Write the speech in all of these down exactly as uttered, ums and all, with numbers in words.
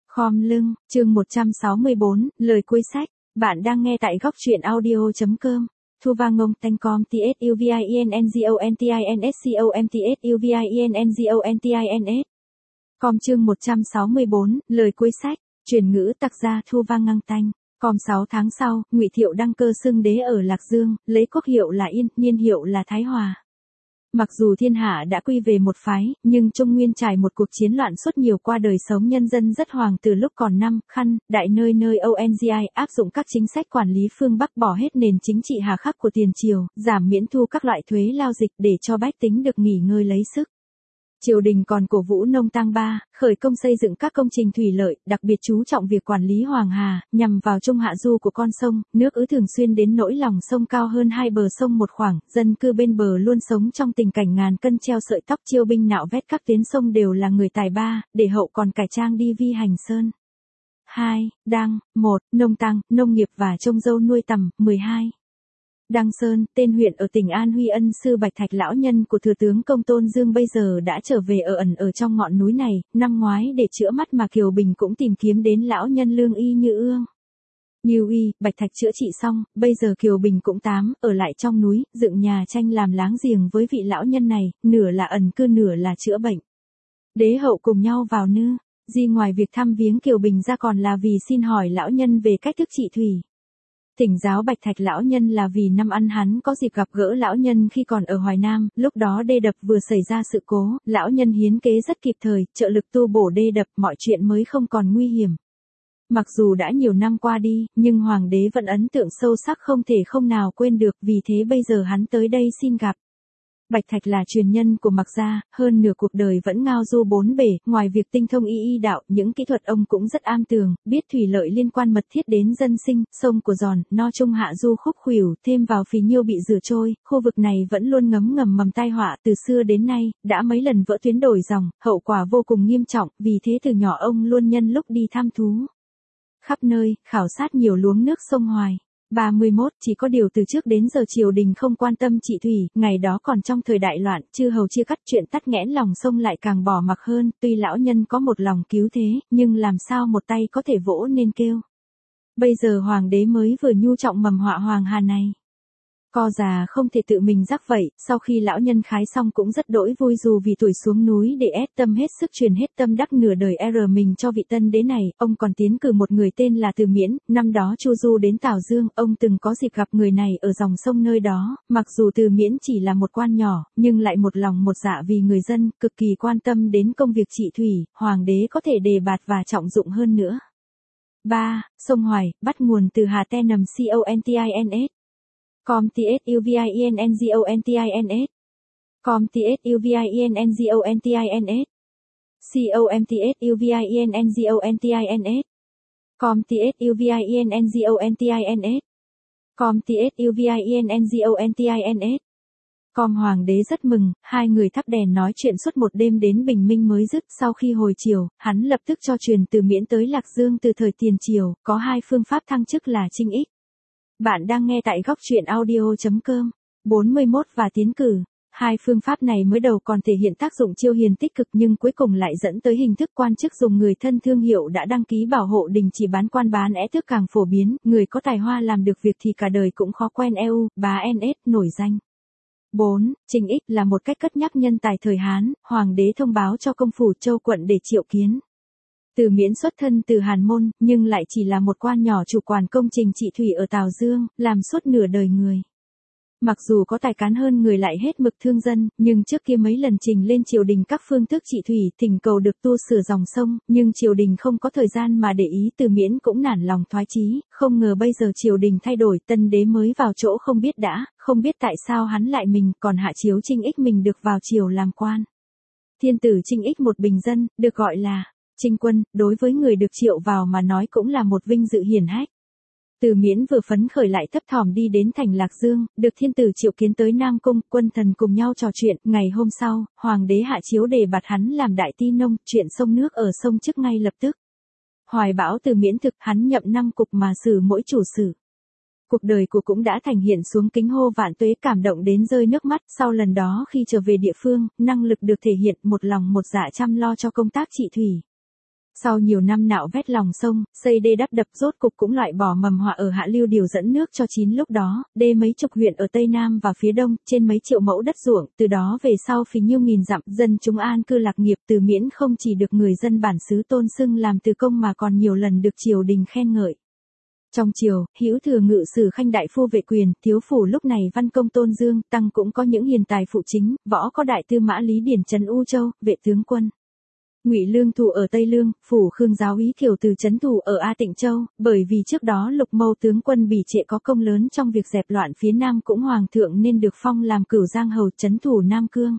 Khom lưng, chương một trăm sáu mươi bốn, lời cuối sách. Bạn đang nghe tại góc truyện audio chấm com. Thu va ngông tanh com tsuvinngongtnscomtsuvingongts. Com chương một trăm sáu mươi bốn, lời cuối sách. Truyền ngữ tặc gia Thu va ngang tanh. Com sáu tháng sau, Ngụy Thiệu đăng cơ xưng đế ở Lạc Dương, lấy quốc hiệu là Yên, niên hiệu là Thái Hòa. Mặc dù thiên hạ đã quy về một phái, nhưng Trung Nguyên trải một cuộc chiến loạn suốt nhiều qua đời sống nhân dân rất hoàng từ lúc còn năm, khăn, đại nơi nơi ONGI áp dụng các chính sách quản lý phương Bắc, bỏ hết nền chính trị hà khắc của tiền triều, giảm miễn thu các loại thuế lao dịch để cho bách tính được nghỉ ngơi lấy sức. Triều đình còn cổ vũ nông tang ba, khởi công xây dựng các công trình thủy lợi, đặc biệt chú trọng việc quản lý Hoàng Hà, nhằm vào trung hạ du của con sông, nước ứ thường xuyên đến nỗi lòng sông cao hơn hai bờ sông một khoảng, dân cư bên bờ luôn sống trong tình cảnh ngàn cân treo sợi tóc, chiêu binh nạo vét các tuyến sông đều là người tài ba, để hậu còn cải trang đi vi hành sơn. hai. Đăng, một. Nông tang, nông nghiệp và trông dâu nuôi tầm, mười hai. Đăng Sơn, tên huyện ở tỉnh An Huy, ân sư Bạch Thạch lão nhân của thừa tướng Công Tôn Dương bây giờ đã trở về ở ẩn ở trong ngọn núi này, năm ngoái để chữa mắt mà Kiều Bình cũng tìm kiếm đến lão nhân lương y như ương. Như uy, Bạch Thạch chữa trị xong, bây giờ Kiều Bình cũng tám, ở lại trong núi, dựng nhà tranh làm láng giềng với vị lão nhân này, nửa là ẩn cư nửa là chữa bệnh. Đế hậu cùng nhau vào nư, di ngoài việc thăm viếng Kiều Bình ra còn là vì xin hỏi lão nhân về cách thức trị thủy. Thỉnh giáo Bạch Thạch lão nhân là vì năm ăn hắn có dịp gặp gỡ lão nhân khi còn ở Hoài Nam, lúc đó đê đập vừa xảy ra sự cố, lão nhân hiến kế rất kịp thời, trợ lực tu bổ đê đập, mọi chuyện mới không còn nguy hiểm. Mặc dù đã nhiều năm qua đi, nhưng hoàng đế vẫn ấn tượng sâu sắc không thể không nào quên được, vì thế bây giờ hắn tới đây xin gặp. Bạch Thạch là truyền nhân của Mạc gia, hơn nửa cuộc đời vẫn ngao du bốn bể, ngoài việc tinh thông y y đạo, những kỹ thuật ông cũng rất am tường, biết thủy lợi liên quan mật thiết đến dân sinh, sông của giòn, no trung hạ du khúc khuỷu, thêm vào phì nhiêu bị rửa trôi, khu vực này vẫn luôn ngấm ngầm mầm tai họa từ xưa đến nay, đã mấy lần vỡ tuyến đổi dòng, hậu quả vô cùng nghiêm trọng, vì thế từ nhỏ ông luôn nhân lúc đi thăm thú khắp nơi, khảo sát nhiều luống nước sông Hoài. ba mươi mốt Chỉ có điều từ trước đến giờ triều đình không quan tâm trị thủy, ngày đó còn trong thời đại loạn, chư hầu chia cắt, chuyện tắc nghẽn lòng sông lại càng bỏ mặc hơn, tuy lão nhân có một lòng cứu thế, nhưng làm sao một tay có thể vỗ nên kêu. Bây giờ hoàng đế mới vừa nhu trọng mầm họa Hoàng Hà này. Co già không thể tự mình rắc vậy, sau khi lão nhân khái xong cũng rất đỗi vui, dù vì tuổi xuống núi để ép tâm hết sức truyền hết tâm đắc nửa đời r mình cho vị tân đế này, ông còn tiến cử một người tên là Từ Miễn, năm đó chu du đến Tào Dương, ông từng có dịp gặp người này ở dòng sông nơi đó, mặc dù Từ Miễn chỉ là một quan nhỏ, nhưng lại một lòng một dạ vì người dân, cực kỳ quan tâm đến công việc trị thủy, hoàng đế có thể đề bạt và trọng dụng hơn nữa. ba. Sông Hoài, bắt nguồn từ Hà Te nầm Contins. Com tsuvinngongtins. Com tsuvinngongtins. Comtsuvinngongtins. Com tsuvinngongtins. Com tsuvinngongtins. Com hoàng đế rất mừng, hai người thắp đèn nói chuyện suốt một đêm đến bình minh mới dứt, sau khi hồi chiều, hắn lập tức cho truyền Từ Miễn tới Lạc Dương từ thời tiền triều, có hai phương pháp thăng chức là trinh ích. Bạn đang nghe tại góc truyện audio chấm com. bốn mươi mốt Và tiến cử. Hai phương pháp này mới đầu còn thể hiện tác dụng chiêu hiền tích cực, nhưng cuối cùng lại dẫn tới hình thức quan chức dùng người thân thương hiệu đã đăng ký bảo hộ đình chỉ bán quan bán é thức càng phổ biến, người có tài hoa làm được việc thì cả đời cũng khó quen e u, bá en ét, nổi danh. bốn. Trình ích là một cách cất nhắc nhân tài thời Hán, hoàng đế thông báo cho công phủ Châu quận để triệu kiến. Từ Miễn xuất thân từ Hàn Môn, nhưng lại chỉ là một quan nhỏ chủ quản công trình trị thủy ở Tào Dương, làm suốt nửa đời người. Mặc dù có tài cán hơn người lại hết mực thương dân, nhưng trước kia mấy lần trình lên triều đình các phương thức trị thủy, thỉnh cầu được tu sửa dòng sông, nhưng triều đình không có thời gian mà để ý, Từ Miễn cũng nản lòng thoái chí, không ngờ bây giờ triều đình thay đổi, tân đế mới vào chỗ không biết đã, không biết tại sao hắn lại mình còn hạ chiếu trinh ích mình được vào triều làm quan. Thiên tử trinh ích một bình dân, được gọi là Trinh quân, đối với người được triệu vào mà nói cũng là một vinh dự hiển hách. Từ Miễn vừa phấn khởi lại thấp thỏm đi đến thành Lạc Dương, được thiên tử triệu kiến tới Nam Cung, quân thần cùng nhau trò chuyện, ngày hôm sau, hoàng đế hạ chiếu đề bạt hắn làm đại ti nông, chuyện sông nước ở sông chức ngay lập tức. Hoài bão Từ Miễn thực, hắn nhậm năm cục mà xử mỗi chủ sử. Cuộc đời của cũng đã thành hiện xuống kính hô vạn tuế, cảm động đến rơi nước mắt, sau lần đó khi trở về địa phương, năng lực được thể hiện, một lòng một dạ chăm lo cho công tác trị thủy. Sau nhiều năm nạo vét lòng sông, xây đê đắp đập rốt cục cũng loại bỏ mầm họa ở hạ lưu điều dẫn nước cho chín lúc đó, đê mấy chục huyện ở Tây Nam và phía Đông, trên mấy triệu mẫu đất ruộng, từ đó về sau phí nhiêu nghìn dặm, dân chúng an cư lạc nghiệp từ miễn không chỉ được người dân bản xứ tôn xưng làm từ công mà còn nhiều lần được triều đình khen ngợi. Trong triều, hữu thừa ngự sử khanh đại phu vệ quyền, thiếu phủ lúc này văn công tôn dương, tăng cũng có những hiền tài phụ chính, võ có đại tư mã Lý Điển trấn U Châu, vệ tướng quân. Ngụy Lương Thụ ở Tây Lương, phủ Khương giáo úy Kiều Từ trấn thủ ở A Tịnh Châu, bởi vì trước đó Lục Mâu tướng quân Bỉ Trệ có công lớn trong việc dẹp loạn phía Nam cũng hoàng thượng nên được phong làm Cửu Giang hầu trấn thủ Nam Cương.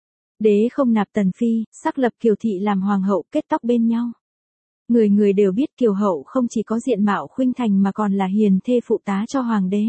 Đế không nạp Tần phi, sắc lập Kiều thị làm hoàng hậu, kết tóc bên nhau. Người người đều biết Kiều hậu không chỉ có diện mạo khuynh thành mà còn là hiền thê phụ tá cho hoàng đế.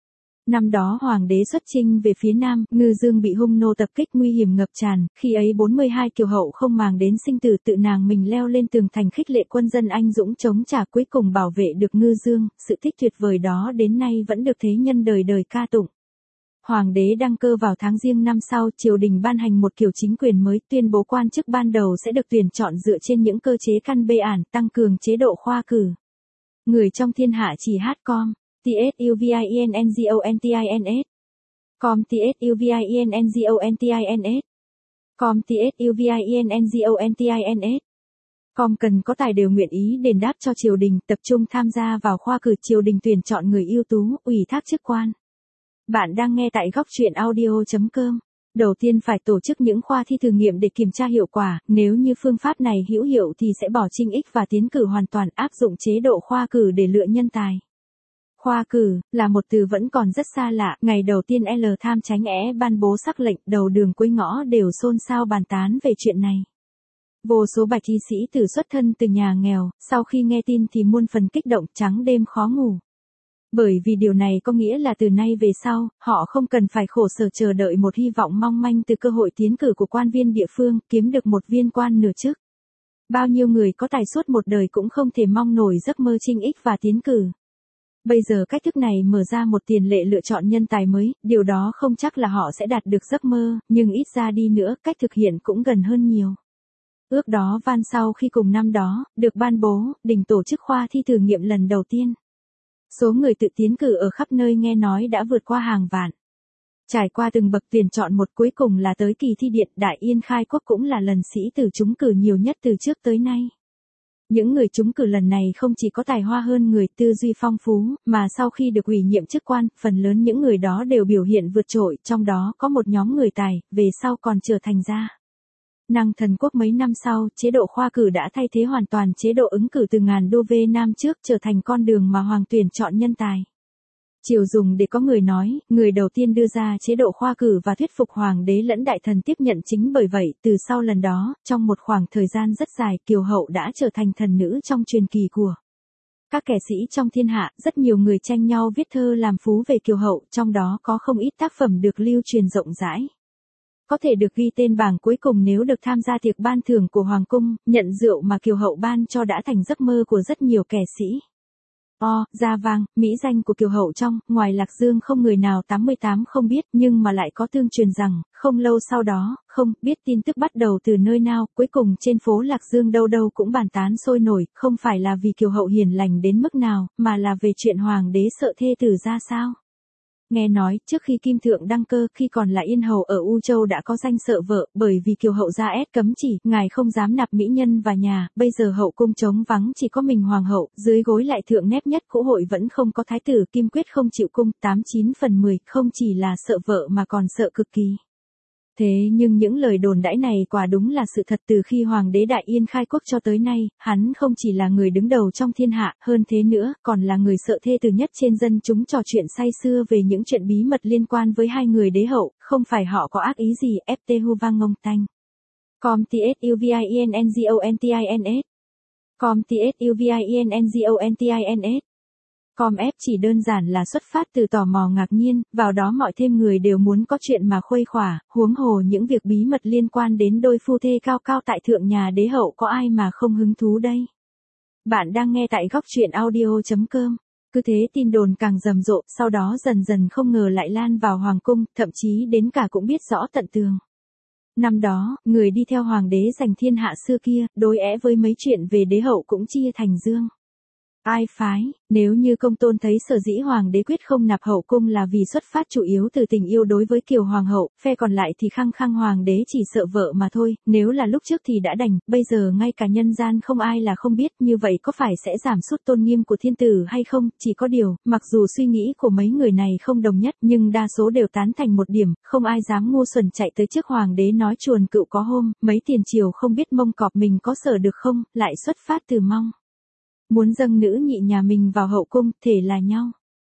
Năm đó hoàng đế xuất chinh về phía Nam, Ngư Dương bị hung nô tập kích nguy hiểm ngập tràn, khi ấy bốn mươi hai Kiều hậu không màng đến sinh tử tự nàng mình leo lên tường thành khích lệ quân dân anh dũng chống trả cuối cùng bảo vệ được Ngư Dương, sự tích tuyệt vời đó đến nay vẫn được thế nhân đời đời ca tụng. Hoàng đế đăng cơ vào tháng Giêng năm sau, triều đình ban hành một kiểu chính quyền mới, tuyên bố quan chức ban đầu sẽ được tuyển chọn dựa trên những cơ chế căn bê ản, tăng cường chế độ khoa cử. Người trong thiên hạ chỉ hát com. T S U V I E N N G O N T I N S. Com T S U V I E N N G O N T I N S. Com T S U V I E N N G O N T I N S. Com cần có tài đều nguyện ý đền đáp cho triều đình, tập trung tham gia vào khoa cử triều đình tuyển chọn người ưu tú, ủy thác chức quan. Bạn đang nghe tại góc truyện audio chấm com. Đầu tiên phải tổ chức những khoa thi thử nghiệm để kiểm tra hiệu quả, nếu như phương pháp này hữu hiệu thì sẽ bỏ trinh ích và tiến cử hoàn toàn, áp dụng chế độ khoa cử để lựa nhân tài. Khoa cử, là một từ vẫn còn rất xa lạ, ngày đầu tiên L tham chánh é ban bố sắc lệnh, đầu đường cuối ngõ đều xôn xao bàn tán về chuyện này. Vô số bạch y sĩ tử xuất thân từ nhà nghèo, sau khi nghe tin thì muôn phần kích động, trắng đêm khó ngủ. Bởi vì điều này có nghĩa là từ nay về sau, họ không cần phải khổ sở chờ đợi một hy vọng mong manh từ cơ hội tiến cử của quan viên địa phương, kiếm được một viên quan nửa chức. Bao nhiêu người có tài suốt một đời cũng không thể mong nổi giấc mơ trinh ích và tiến cử. Bây giờ cách thức này mở ra một tiền lệ lựa chọn nhân tài mới, điều đó không chắc là họ sẽ đạt được giấc mơ, nhưng ít ra đi nữa, cách thực hiện cũng gần hơn nhiều. Ước đó van sau khi cùng năm đó, được ban bố, đình tổ chức khoa thi thử nghiệm lần đầu tiên. Số người tự tiến cử ở khắp nơi nghe nói đã vượt qua hàng vạn. Trải qua từng bậc tuyển chọn một cuối cùng là tới kỳ thi điện, Đại Yên khai quốc cũng là lần sĩ tử trúng cử nhiều nhất từ trước tới nay. Những người trúng cử lần này không chỉ có tài hoa hơn người, tư duy phong phú, mà sau khi được ủy nhiệm chức quan, phần lớn những người đó đều biểu hiện vượt trội, trong đó có một nhóm người tài, về sau còn trở thành gia năng thần quốc. Mấy năm sau, chế độ khoa cử đã thay thế hoàn toàn chế độ ứng cử từ ngàn đô về năm trước, trở thành con đường mà hoàng tuyển chọn nhân tài. Triều dùng để có người nói, người đầu tiên đưa ra chế độ khoa cử và thuyết phục hoàng đế lẫn đại thần tiếp nhận. Chính bởi vậy, từ sau lần đó, trong một khoảng thời gian rất dài, Kiều hậu đã trở thành thần nữ trong truyền kỳ của các kẻ sĩ trong thiên hạ. Rất nhiều người tranh nhau viết thơ làm phú về Kiều hậu, trong đó có không ít tác phẩm được lưu truyền rộng rãi. Có thể được ghi tên bảng cuối cùng nếu được tham gia tiệc ban thưởng của hoàng cung, nhận rượu mà Kiều hậu ban cho đã thành giấc mơ của rất nhiều kẻ sĩ. O, da vàng, mỹ danh của Kiều hậu trong, ngoài Lạc Dương không người nào tám mươi tám không biết, nhưng mà lại có tương truyền rằng, không lâu sau đó, không biết tin tức bắt đầu từ nơi nào, cuối cùng trên phố Lạc Dương đâu đâu cũng bàn tán sôi nổi, không phải là vì Kiều hậu hiền lành đến mức nào, mà là về chuyện hoàng đế sợ thê tử ra sao. Nghe nói, trước khi Kim Thượng đăng cơ, khi còn là Yên hầu ở U Châu đã có danh sợ vợ, bởi vì Kiều hậu ra ép cấm chỉ, ngài không dám nạp mỹ nhân vào nhà, bây giờ hậu cung trống vắng chỉ có mình hoàng hậu, dưới gối lại thượng nép nhất cũ hội vẫn không có thái tử, Kim quyết không chịu cung, tám chín phần mười, không chỉ là sợ vợ mà còn sợ cực kỳ. Thế nhưng những lời đồn đãi này quả đúng là sự thật. Từ khi hoàng đế Đại Yên khai quốc cho tới nay, hắn không chỉ là người đứng đầu trong thiên hạ, hơn thế nữa, còn là người sợ thê tử nhất trên dân chúng, trò chuyện say sưa về những chuyện bí mật liên quan với hai người đế hậu, không phải họ có ác ý gì. F T Hu vang ngông tanh. Com T S U V I E N N G O N T I N S. Com T S U V I E N N G O N T I N S. Com F chỉ đơn giản là xuất phát từ tò mò ngạc nhiên, vào đó mọi thêm người đều muốn có chuyện mà khuây khỏa, huống hồ những việc bí mật liên quan đến đôi phu thê cao cao tại thượng nhà đế hậu có ai mà không hứng thú đây. Bạn đang nghe tại góc truyện audio chấm com. Cứ thế tin đồn càng rầm rộ, sau đó dần dần không ngờ lại lan vào hoàng cung, thậm chí đến cả cũng biết rõ tận tường. Năm đó, người đi theo hoàng đế giành thiên hạ xưa kia, đối ẽ với mấy chuyện về đế hậu cũng chia thành dương. Ai phái, nếu như công tôn thấy sở dĩ hoàng đế quyết không nạp hậu cung là vì xuất phát chủ yếu từ tình yêu đối với Kiều hoàng hậu, phe còn lại thì khăng khăng hoàng đế chỉ sợ vợ mà thôi, nếu là lúc trước thì đã đành, bây giờ ngay cả nhân gian không ai là không biết, như vậy có phải sẽ giảm sút tôn nghiêm của thiên tử hay không, chỉ có điều, mặc dù suy nghĩ của mấy người này không đồng nhất, nhưng đa số đều tán thành một điểm, không ai dám ngu xuẩn chạy tới trước hoàng đế nói chuồn cựu có hôm, mấy tiền triều không biết mông cọp mình có sợ được không, lại xuất phát từ mong muốn dâng nữ nhị nhà mình vào hậu cung, thể là nhau.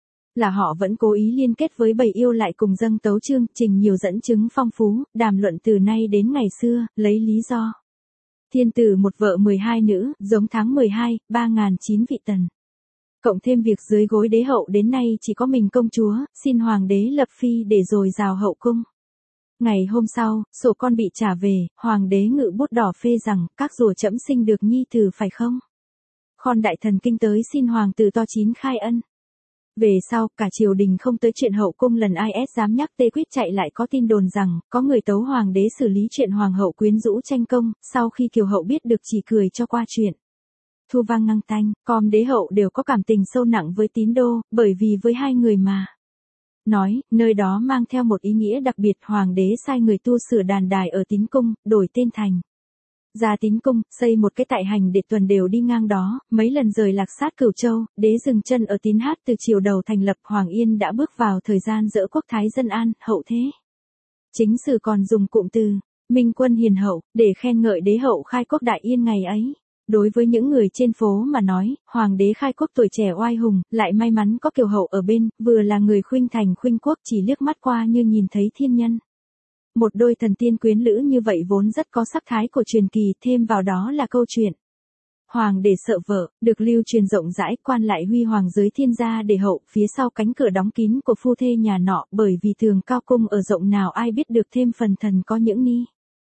Là họ vẫn cố ý liên kết với bầy yêu lại cùng dâng tấu chương, trình nhiều dẫn chứng phong phú, đàm luận từ nay đến ngày xưa, lấy lý do. Thiên tử một vợ mười hai nữ, giống tháng mười hai, ba nghìn chín vị tần. Cộng thêm việc dưới gối đế hậu đến nay chỉ có mình công chúa, xin hoàng đế lập phi để rồi rào hậu cung. Ngày hôm sau, sổ con bị trả về, hoàng đế ngự bút đỏ phê rằng, các rùa trẫm sinh được nhi tử phải không? Khon đại thần kinh tới xin hoàng tử to chín khai ân. Về sau, cả triều đình không tới chuyện hậu cung lần ai ét dám nhắc tê quyết chạy lại có tin đồn rằng, có người tấu hoàng đế xử lý chuyện hoàng hậu quyến rũ tranh công, sau khi kiều hậu biết được chỉ cười cho qua chuyện. Thu vang ngăng tanh, com đế hậu đều có cảm tình sâu nặng với tín đô, bởi vì với hai người mà. Nói, nơi đó mang theo một ý nghĩa đặc biệt, hoàng đế sai người tu sửa đàn đài ở Tín Cung, đổi tên thành Gia Tín Cung, xây một cái tại hành để tuần đều đi ngang đó, mấy lần rời lạc sát Cửu Châu, đế dừng chân ở Tín Hát từ chiều đầu thành lập Hoàng Yên đã bước vào thời gian dỡ quốc thái dân an, hậu thế. Chính sử còn dùng cụm từ, minh quân hiền hậu, để khen ngợi đế hậu khai quốc đại yên ngày ấy. Đối với những người trên phố mà nói, hoàng đế khai quốc tuổi trẻ oai hùng, lại may mắn có kiều hậu ở bên, vừa là người khuynh thành khuynh quốc chỉ liếc mắt qua như nhìn thấy thiên nhân. Một đôi thần tiên quyến lữ như vậy vốn rất có sắc thái của truyền kỳ, thêm vào đó là câu chuyện hoàng để sợ vợ, được lưu truyền rộng rãi, quan lại huy hoàng dưới thiên gia để hậu, phía sau cánh cửa đóng kín của phu thê nhà nọ, bởi vì thường cao cung ở rộng nào ai biết được thêm phần thần có những ni.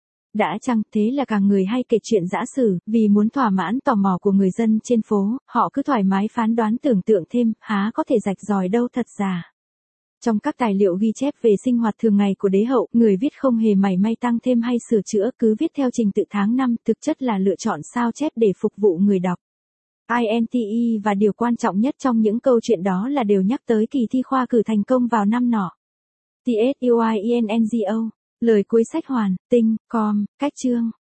Đã chăng, thế là càng người hay kể chuyện dã sử, vì muốn thỏa mãn tò mò của người dân trên phố, họ cứ thoải mái phán đoán tưởng tượng thêm, há có thể rạch ròi đâu thật giả. Trong các tài liệu ghi chép về sinh hoạt thường ngày của đế hậu, người viết không hề mảy may tăng thêm hay sửa chữa, cứ viết theo trình tự tháng năm, thực chất là lựa chọn sao chép để phục vụ người đọc. INTE và điều quan trọng nhất trong những câu chuyện đó là đều nhắc tới kỳ thi khoa cử thành công vào năm nọ. tsuinengo, lời cuối sách hoàn, tinh, com, cách chương.